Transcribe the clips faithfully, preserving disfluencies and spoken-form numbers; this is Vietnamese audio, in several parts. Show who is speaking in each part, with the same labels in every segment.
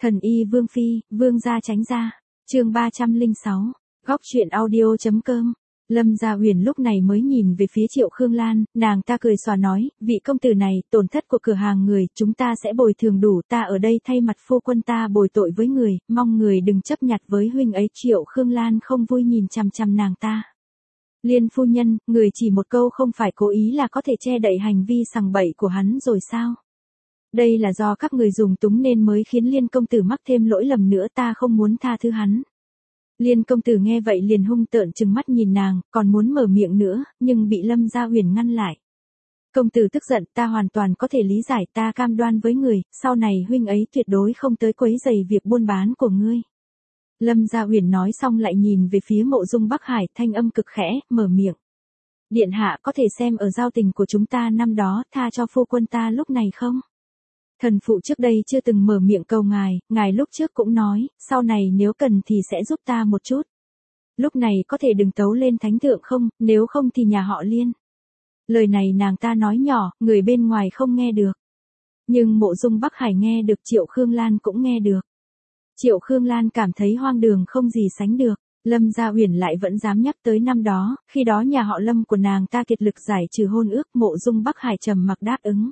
Speaker 1: Thần y Vương Phi, Vương gia tránh ra. Chương ba trăm lẻ sáu. Góc truyện audio.com. Lâm Gia Huyền lúc này mới nhìn về phía Triệu Khương Lan, nàng ta cười xòa nói, vị công tử này, tổn thất của cửa hàng người, chúng ta sẽ bồi thường đủ, ta ở đây thay mặt phu quân ta bồi tội với người, mong người đừng chấp nhặt với huynh ấy. Triệu Khương Lan không vui nhìn chằm chằm nàng ta. Liên phu nhân, người chỉ một câu không phải cố ý là có thể che đậy hành vi sằng bậy của hắn rồi sao? Đây là do các người dùng túng nên mới khiến Liên công tử mắc thêm lỗi lầm nữa, ta không muốn tha thứ hắn. Liên công tử nghe vậy liền hung tợn trừng mắt nhìn nàng, còn muốn mở miệng nữa, nhưng bị Lâm Gia Huyền ngăn lại. Công tử tức giận, ta hoàn toàn có thể lý giải, ta cam đoan với người, sau này huynh ấy tuyệt đối không tới quấy rầy việc buôn bán của ngươi. Lâm Gia Huyền nói xong lại nhìn về phía Mộ Dung Bắc Hải, thanh âm cực khẽ, mở miệng. Điện hạ có thể xem ở giao tình của chúng ta năm đó, tha cho phu quân ta lúc này không? Thần phụ trước đây chưa từng mở miệng cầu ngài, ngài lúc trước cũng nói, sau này nếu cần thì sẽ giúp ta một chút. Lúc này có thể đừng tấu lên thánh thượng không, nếu không thì nhà họ Liên. Lời này nàng ta nói nhỏ, người bên ngoài không nghe được. Nhưng Mộ Dung Bắc Hải nghe được, Triệu Khương Lan cũng nghe được. Triệu Khương Lan cảm thấy hoang đường không gì sánh được. Lâm Gia Huyền lại vẫn dám nhắc tới năm đó, khi đó nhà họ Lâm của nàng ta kiệt lực giải trừ hôn ước. Mộ Dung Bắc Hải trầm mặc đáp ứng.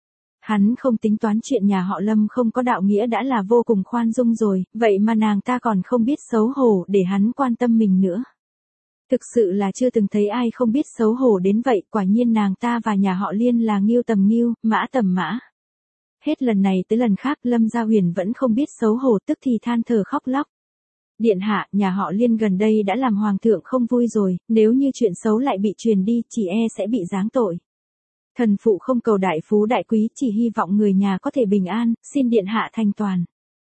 Speaker 1: Hắn không tính toán chuyện nhà họ Lâm không có đạo nghĩa đã là vô cùng khoan dung rồi, vậy mà nàng ta còn không biết xấu hổ để hắn quan tâm mình nữa. Thực sự là chưa từng thấy ai không biết xấu hổ đến vậy, quả nhiên nàng ta và nhà họ Liên là nghiêu tầm nghiêu, mã tầm mã. Hết lần này tới lần khác Lâm Gia Huyền vẫn không biết xấu hổ, tức thì than thở khóc lóc. Điện hạ, nhà họ Liên gần đây đã làm hoàng thượng không vui rồi, nếu như chuyện xấu lại bị truyền đi, chỉ e sẽ bị giáng tội. Thần phụ không cầu đại phú đại quý, chỉ hy vọng người nhà có thể bình an, xin điện hạ thành toàn.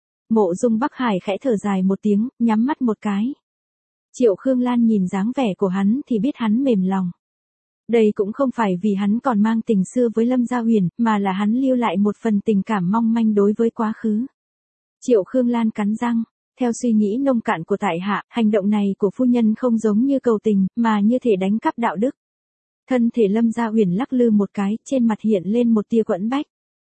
Speaker 1: Mộ Dung Bắc Hải khẽ thở dài một tiếng, nhắm mắt một cái. Triệu Khương Lan nhìn dáng vẻ của hắn thì biết hắn mềm lòng. Đây cũng không phải vì hắn còn mang tình xưa với Lâm Gia Huyền, mà là hắn lưu lại một phần tình cảm mong manh đối với quá khứ. Triệu Khương Lan cắn răng, theo suy nghĩ nông cạn của tại hạ, hành động này của phu nhân không giống như cầu tình, mà như thể đánh cắp đạo đức. Thân thể Lâm Gia Huyền lắc lư một cái, trên mặt hiện lên một tia quẫn bách.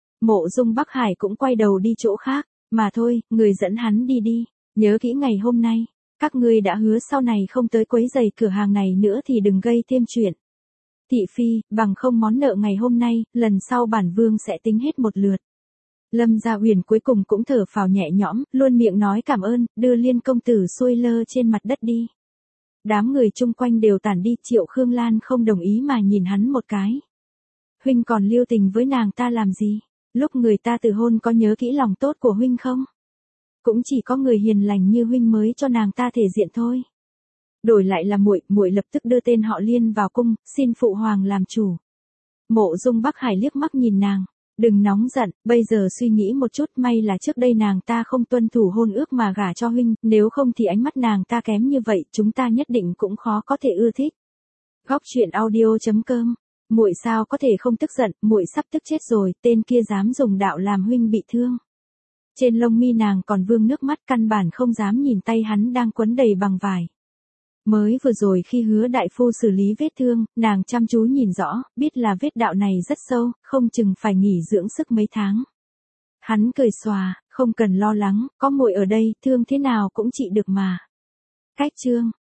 Speaker 1: Mộ Dung Bắc Hải cũng quay đầu đi chỗ khác, mà thôi, người dẫn hắn đi đi, nhớ kỹ ngày hôm nay, các ngươi đã hứa sau này không tới quấy rầy cửa hàng này nữa thì đừng gây thêm chuyện. Thị phi, bằng không món nợ ngày hôm nay, lần sau bản vương sẽ tính hết một lượt. Lâm Gia Huyền cuối cùng cũng thở phào nhẹ nhõm, luôn miệng nói cảm ơn, đưa Liên công tử xuôi lơ trên mặt đất đi. Đám người chung quanh đều tản đi, Triệu Khương Lan không đồng ý mà nhìn hắn một cái. Huynh còn lưu tình với nàng ta làm gì? Lúc người ta từ hôn có nhớ kỹ lòng tốt của huynh không? Cũng chỉ có người hiền lành như huynh mới cho nàng ta thể diện thôi. Đổi lại là muội, muội lập tức đưa tên họ Liên vào cung, xin phụ hoàng làm chủ. Mộ Dung Bắc Hải liếc mắt nhìn nàng. Đừng nóng giận, bây giờ suy nghĩ một chút, may là trước đây nàng ta không tuân thủ hôn ước mà gả cho huynh, nếu không thì ánh mắt nàng ta kém như vậy, chúng ta nhất định cũng khó có thể ưa thích. Góc truyện audio.com. Muội sao có thể không tức giận, muội sắp tức chết rồi, tên kia dám dùng đạo làm huynh bị thương. Trên lông mi nàng còn vương nước mắt, căn bản không dám nhìn tay hắn đang quấn đầy bằng vải. Mới vừa rồi khi Hứa đại phu xử lý vết thương, nàng chăm chú nhìn rõ, biết là vết đạo này rất sâu, không chừng phải nghỉ dưỡng sức mấy tháng. Hắn cười xòa, không cần lo lắng, có muội ở đây, thương thế nào cũng trị được mà. Cách chương